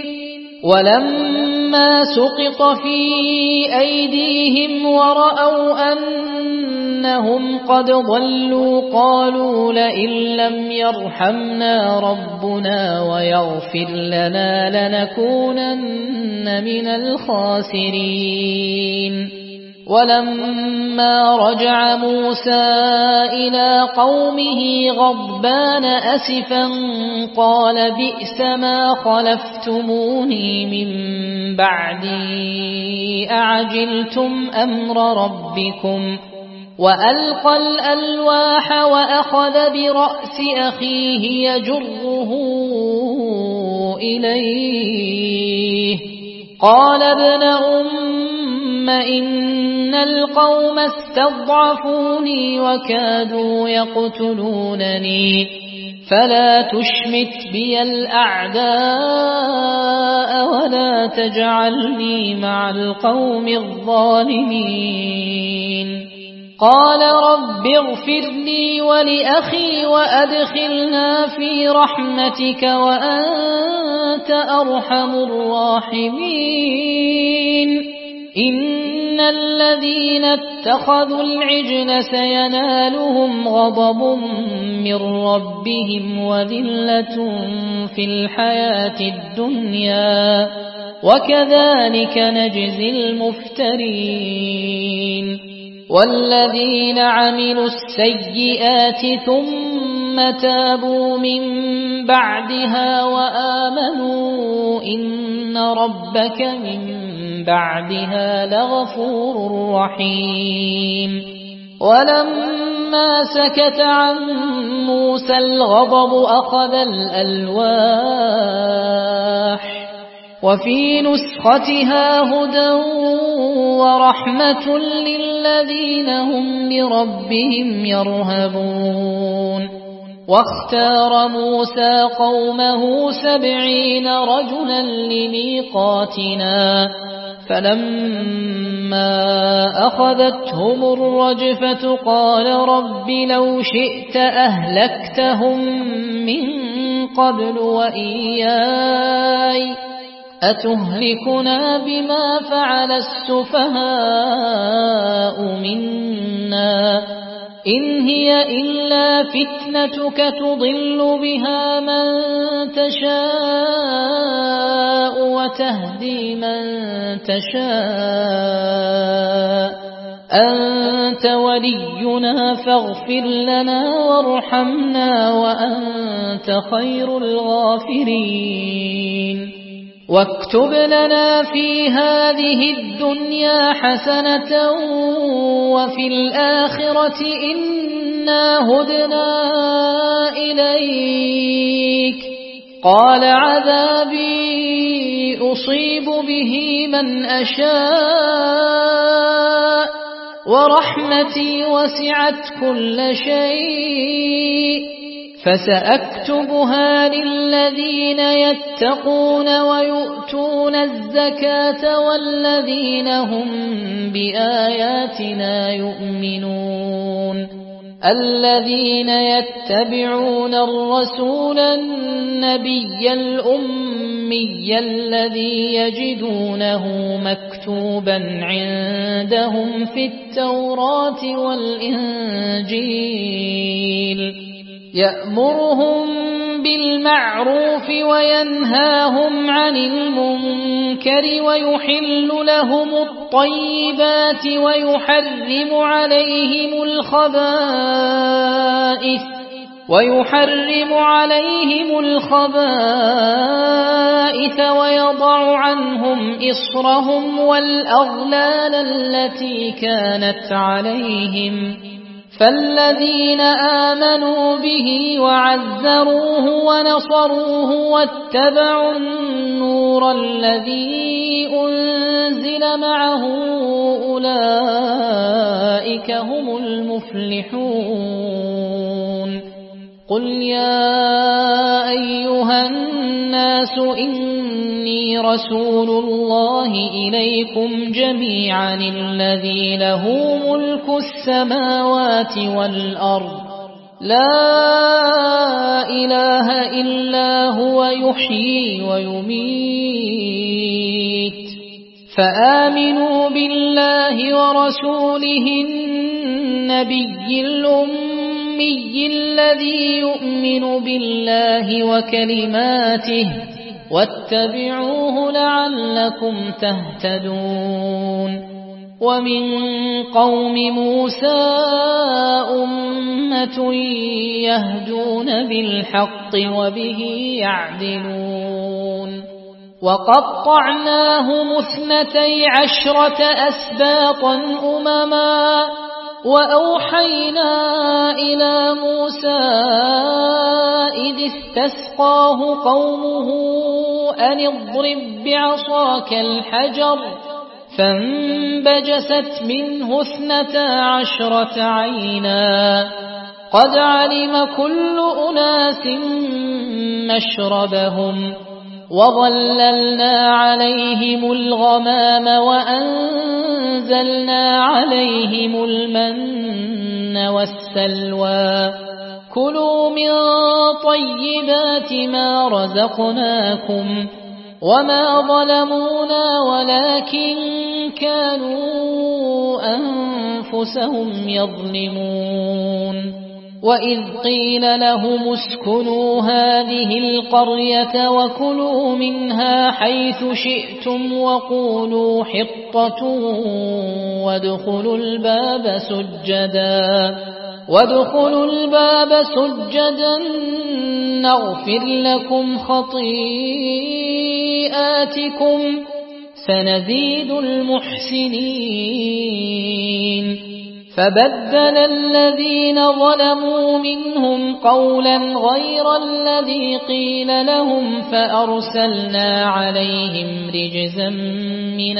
ولما سقط في أيديهم ورأوا أنهم قد ضلوا قالوا لئن لم يرحمنا ربنا ويغفر لنا لنكونن من الخاسرين ولما رجع موسى إلى قومه غضبان أسفا قال بئس ما خلفتموني من بعدي أعجلتم أمر ربكم وألقى الألواح وأخذ برأس أخيه يجره إليه قال ابن أم إن القوم استضعفوني وكادوا يقتلونني فلا تشمت بي الأعداء ولا تجعلني مع القوم الظالمين قال رب اغفر لي ولأخي وأدخلنا في رحمتك وأنت أرحم الراحمين إن الذين اتخذوا العجل سينالهم غضب من ربهم وذلة في الحياة الدنيا وكذلك نجزي المفترين والذين عملوا السيئات ثم تابوا من بعدها وآمنوا إن ربك من بعدها لغفور رحيم ولما سكت عن موسى الغضب أخذ الألواح وفي نسختها هدى ورحمة للذين هم لربهم يرهبون واختار موسى قومه سبعين رجلا لميقاتنا فلما أخذتهم الرجفة قال رب لو شئت أهلكتهم من قبل وإياي أتهلكنا بما فعل السفهاء منا إن هي إلا فتنتك تضل بها من تشاء وتهدي من تشاء أنت ولينا فاغفر لنا وارحمنا وأنت خير الغافرين واكتب لنا في هذه الدنيا حسنة وفي الآخرة إنا هدنا إليك قال عذابي أصيب به من أشاء ورحمتي وسعت كل شيء فسأكتبها للذين يتقون ويؤتون الزكاة والذين هم بآياتنا يؤمنون الذين يتبعون الرسول النبي الأمي الأمي الذي يجدونه مكتوبا عندهم في التوراة والإنجيل يأمرهم بالمعروف وينهاهم عن المنكر ويحل لهم الطيبات ويحرم عليهم الخبائث ويحرم عليهم الخبائث ويضع عنهم إصرهم والأغلال التي كانت عليهم فالذين آمنوا به وعزروه ونصروه واتبعوا النور الذي أنزل معه أولئك هم المفلحون قل يا أيها الناس إني رسول الله إليكم جميعا الذي له ملك السماوات والأرض لا إله إلا هو يحيي ويميت فآمنوا بالله ورسوله النبي الأمي الذي يؤمن بالله وكلماته واتبعوه لعلكم تهتدون ومن قوم موسى أمة يهدون بالحق وبه يعدلون وقطعناهم اثنتي عشرة أسباطا أمما وأوحينا إلى موسى إذ استسقاه قومه أن اضرب بعصاك الحجر فانبجست منه اثنتا عشرة عينا قد علم كل أناس مشربهم وظللنا عليهم الغمام وأنزلنا عليهم المن والسلوى كلوا من طيبات ما رزقناكم وما ظلمونا ولكن كانوا أنفسهم يظلمون وإذ قيل لهم اسكنوا هذه القرية وكلوا منها حيث شئتم وقولوا حطة وادخلوا الباب سجدا وادخلوا الباب سجدا نغفر لكم خطيئاتكم سنزيد المحسنين فبدل الذين ظلموا منهم قولا غير الذي قيل لهم فأرسلنا عليهم رجزا من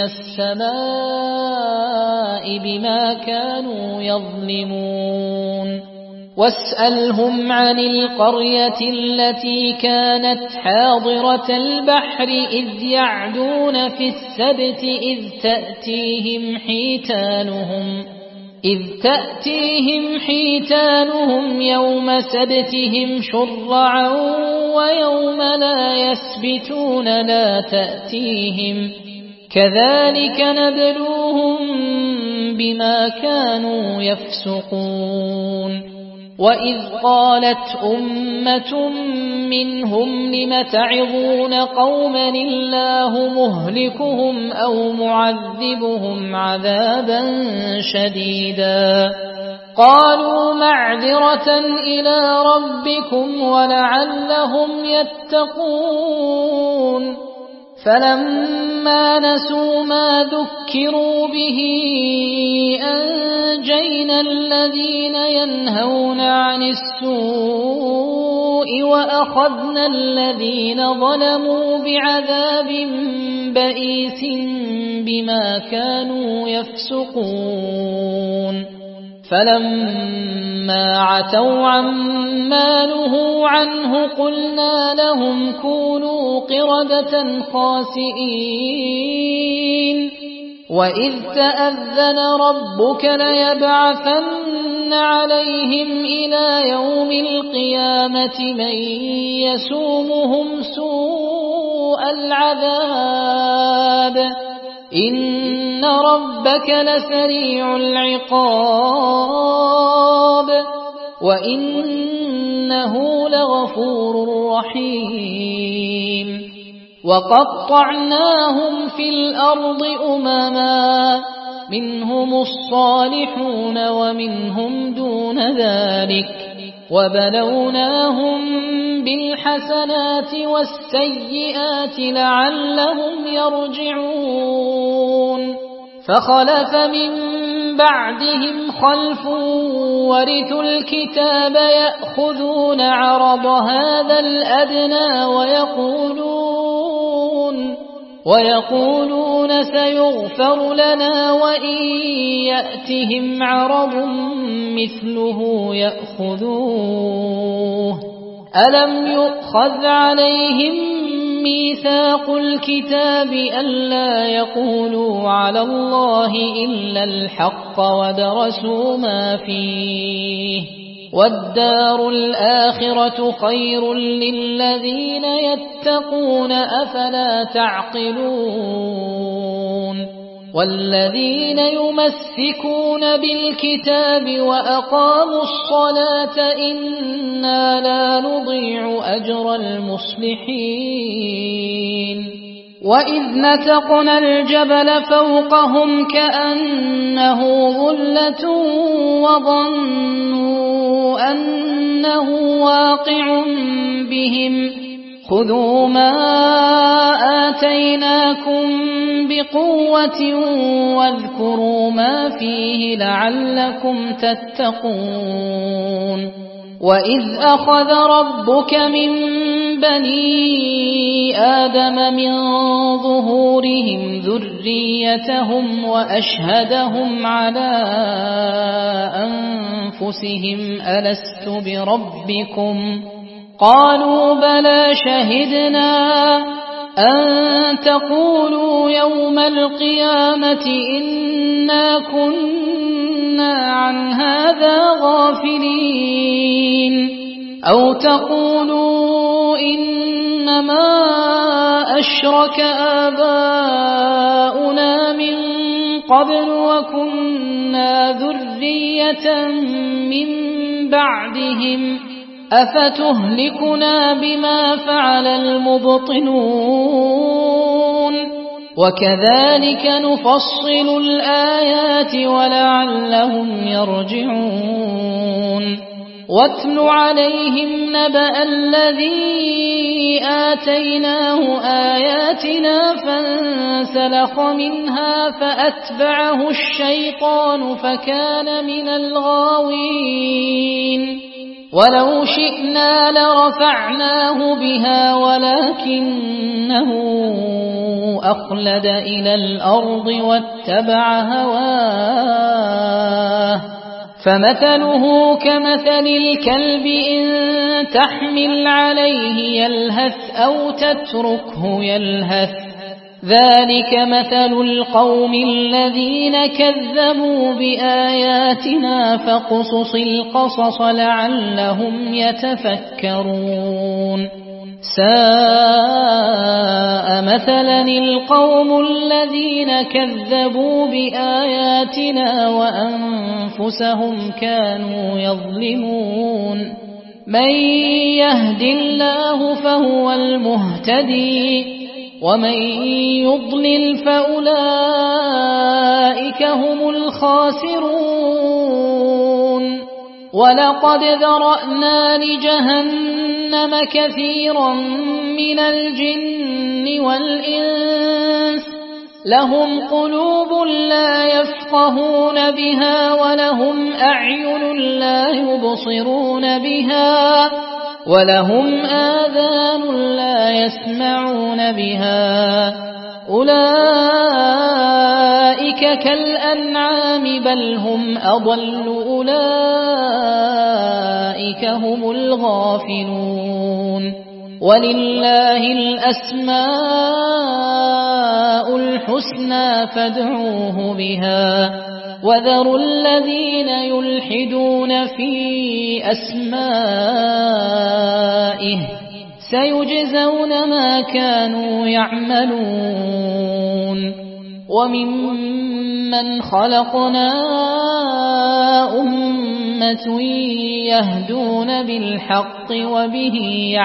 السماء بما كانوا يظلمون واسألهم عن القرية التي كانت حاضرة البحر إذ يعدون في السبت إذ تأتيهم حيتانهم إذ تأتيهم حيتانهم يوم سبتهم شرعا ويوم لا يسبتون لا تأتيهم كذلك نبلوهم بما كانوا يفسقون وإذ قالت أمة منهم لم تعظون قوما الله مهلكهم أو معذبهم عذابا شديدا قالوا معذرة إلى ربكم ولعلهم يتقون فلما نسوا ما ذكروا به أنجينا الذين ينهون عن السوء وأخذنا الذين ظلموا بعذاب بئيس بما كانوا يفسقون فلما عتوا عما نهوا عنه قلنا لهم كونوا قردة خاسئين وإذ تأذن ربك ليبعثن عليهم إلى يوم القيامة من يسومهم سوء سوء العذاب إن ربك لسريع العقاب وإنه لغفور رحيم وقطعناهم في الأرض أمما منهم الصالحون ومنهم دون ذلك وبلوناهم بالحسنات والسيئات لعلهم يرجعون فخلف من بعدهم خلف ورثوا الكتاب يأخذون عرض هذا الأدنى ويقولون ويقولون سيغفر لنا وإن يأتهم عرض مثله يأخذوه ألم يؤخذ عليهم ميثاق الكتاب ألا يقولوا على الله إلا الحق ودرسوا ما فيه والدار الآخرة خير للذين يتقون أفلا تعقلون والذين يمسكون بالكتاب وأقاموا الصلاة إنا لا نضيع أجر المصلحين وإذ نتقنا الجبل فوقهم كأنه ظلة وظنوا أنه واقع بهم خذوا ما آتيناكم بقوة واذكروا ما فيه لعلكم تتقون وإذ أخذ ربك من بني آدم من ظهورهم ذريتهم وأشهدهم على أنفسهم ألست بربكم قالوا بلى شهدنا أن تقولوا يوم القيامة إنا كنا عن هذا غافلين أو تقولوا إنما أشرك آباؤنا من قبل وكنا ذرية من بعدهم أفتهلكنا بما فعل المبطلون وكذلك نفصل الآيات ولعلهم يرجعون واتل عليهم نبأ الذي آتيناه آياتنا فانسلخ منها فأتبعه الشيطان فكان من الغاوين ولو شئنا لرفعناه بها ولكنه أخلد إلى الأرض واتبع هواه فمثله كمثل الكلب إن تحمل عليه يلهث أو تتركه يلهث ذلك مثل القوم الذين كذبوا بآياتنا فاقصص القصص لعلهم يتفكرون ساء مثلا القوم الذين كذبوا بآياتنا وأنفسهم كانوا يظلمون من يهد الله فهو المهتدي ومن يضلل فأولئك هم الخاسرون ولقد ذرأنا لجهنم كثيرا من الجن والإنس لهم قلوب لا يفقهون بها ولهم أعين لا يبصرون بها ولهم آذان لا يسمعون بها أولئك كالأنعام بل هم أضل أولئك هم الغافلون ولله الأسماء الحسنى فادعوه بها وذروا الذين يلحدون في أسمائه سيجزون ما كانوا يعملون وممن خلقنا أمة يهدون بالحق وبه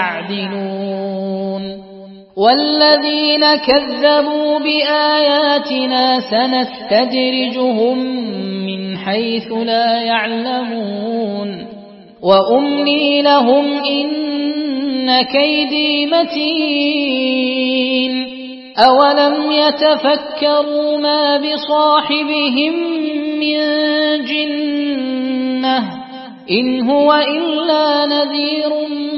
يعدلون والذين كذبوا بآياتنا سنستدرجهم من حيث لا يعلمون وأملي لهم إن كيدي متين أولم يتفكروا ما بصاحبهم من جنة إن هو إلا نذير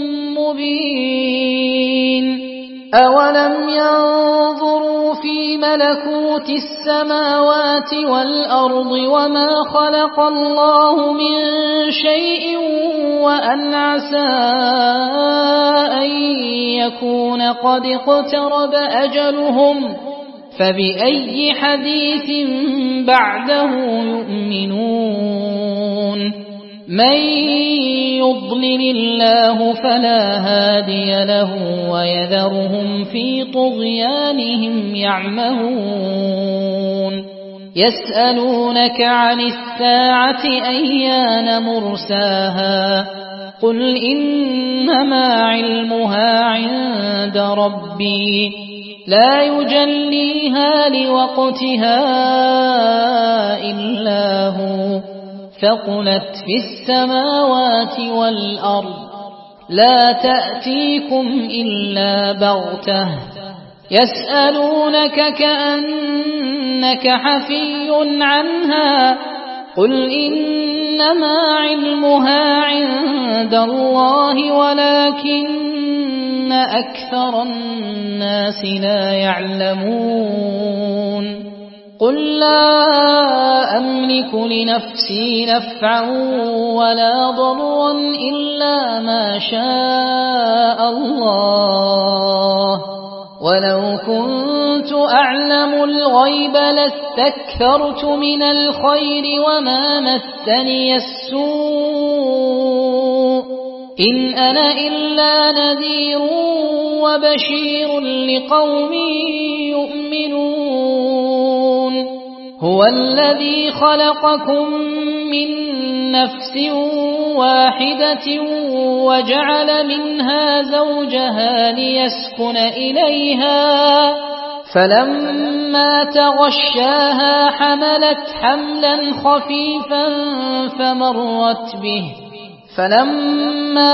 مبين أولم ينظروا في ملكوت السماوات والأرض وما خلق الله من شيء وأن عسى أن يكون قد اقترب أجلهم فبأي حديث بعده يؤمنون من يضلل الله فلا هادي له ويذرهم في طغيانهم يعمهون يسألونك عن الساعة أيان مرساها قل إنما علمها عند ربي لا يجليها لوقتها إلا هو ثقلت في السماوات والأرض لا تأتيكم إلا بغتة يسألونك كأنك حفي عنها قل إنما علمها عند الله ولكن أكثر الناس لا يعلمون قل لا أملك لنفسي نفعا ولا ضرا إلا ما شاء الله ولو كنت أعلم الغيب لاستكثرت من الخير وما مسني السوء إن أنا إلا نذير وبشير لقوم يؤمنون هو الذي خلقكم من نفس واحدة وجعل منها زوجها ليسكن إليها فلما تغشاها حملت حملا خفيفا فمرت به فلما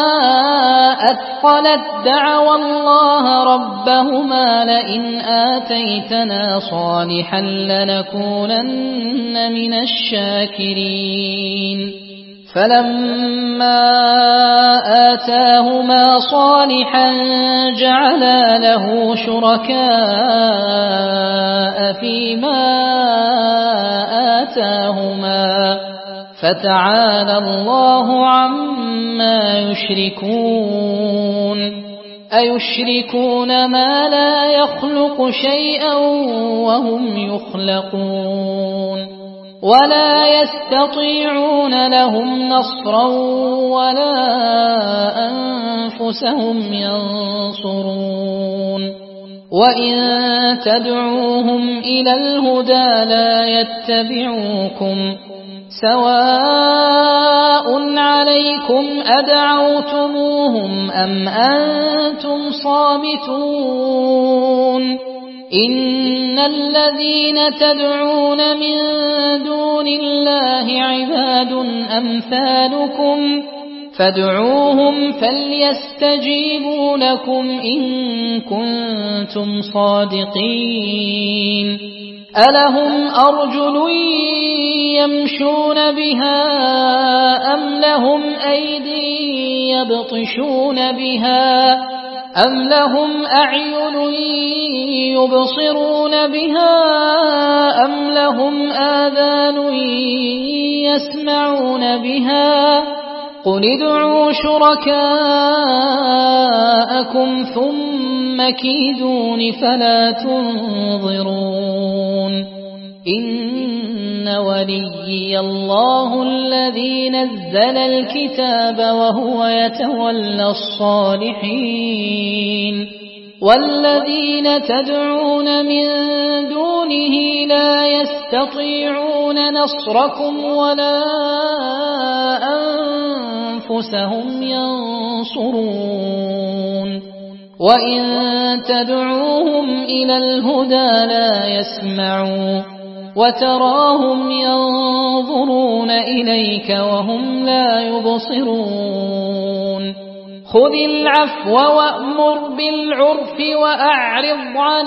أثقلت دعوا الله ربهما لئن آتيتنا صالحا لنكونن من الشاكرين فلما آتاهما صالحا جعلا له شركاء فيما آتاهما فتعالى الله عما يشركون أيشركون ما لا يخلق شيئا وهم يخلقون ولا يستطيعون لهم نصرا ولا أنفسهم ينصرون وإن تدعوهم إلى الهدى لا يتبعوكم سواء عليكم أدعوتموهم أم أنتم صامتون إن الذين تدعون من دون الله عباد أمثالكم فادعوهم فليستجيبوا لكم إن كنتم صادقين ألهم أرجل يمشون بها أم لهم أيدي يبطشون بها أم لهم أعين يبصرون بها أم لهم آذان يسمعون بها قل ادعوا شركاءكم ثم كيدون فلا تنظرون إن وليي الله الذي نزل الكتاب وهو يتولى الصالحين والذين تدعون من دونه لا يستطيعون نصركم ولا أنفسهم ينصرون وإن تدعوهم إلى الهدى لا يسمعوا وتراهم ينظرون إليك وهم لا يبصرون خذ العفو وأمر بالعرف وأعرض عن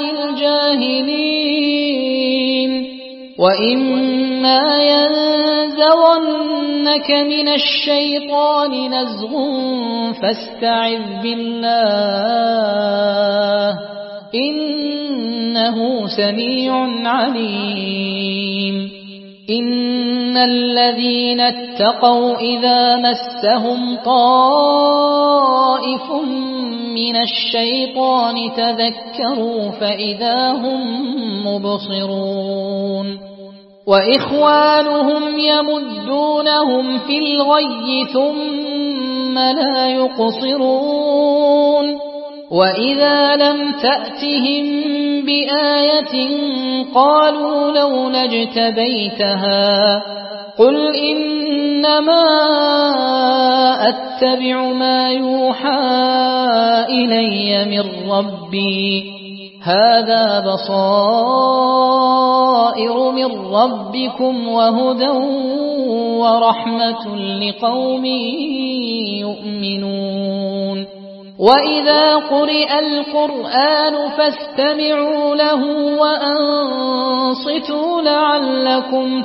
الجاهلين وإما ينزغنك من الشيطان نزغ فاستعذ بالله إنه سميع عليم إن الذين اتقوا إذا مسهم طائف من الشيطان تذكروا فإذا هم مبصرون وإخوانهم يمدونهم في الغي ثم لا يقصرون وإذا لم تأتهم بآية قالوا لولا اجتبيتها قل إنما أتبع ما يوحى إلي من ربي هذا بصائر من ربكم وهدى ورحمة لقوم يؤمنون وإذا قرئ القرآن فاستمعوا له وأنصتوا لعلكم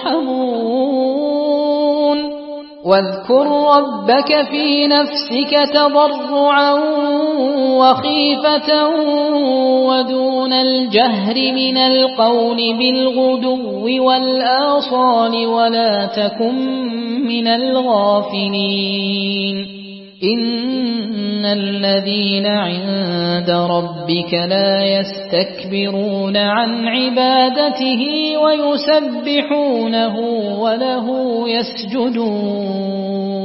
ترحمون واذكر ربك في نفسك تضرعا وخيفة ودون الجهر من القول بالغدو والآصال ولا تكن من الغافلين إن الذين عند ربك لا يستكبرون عن عبادته ويسبحونه وله يسجدون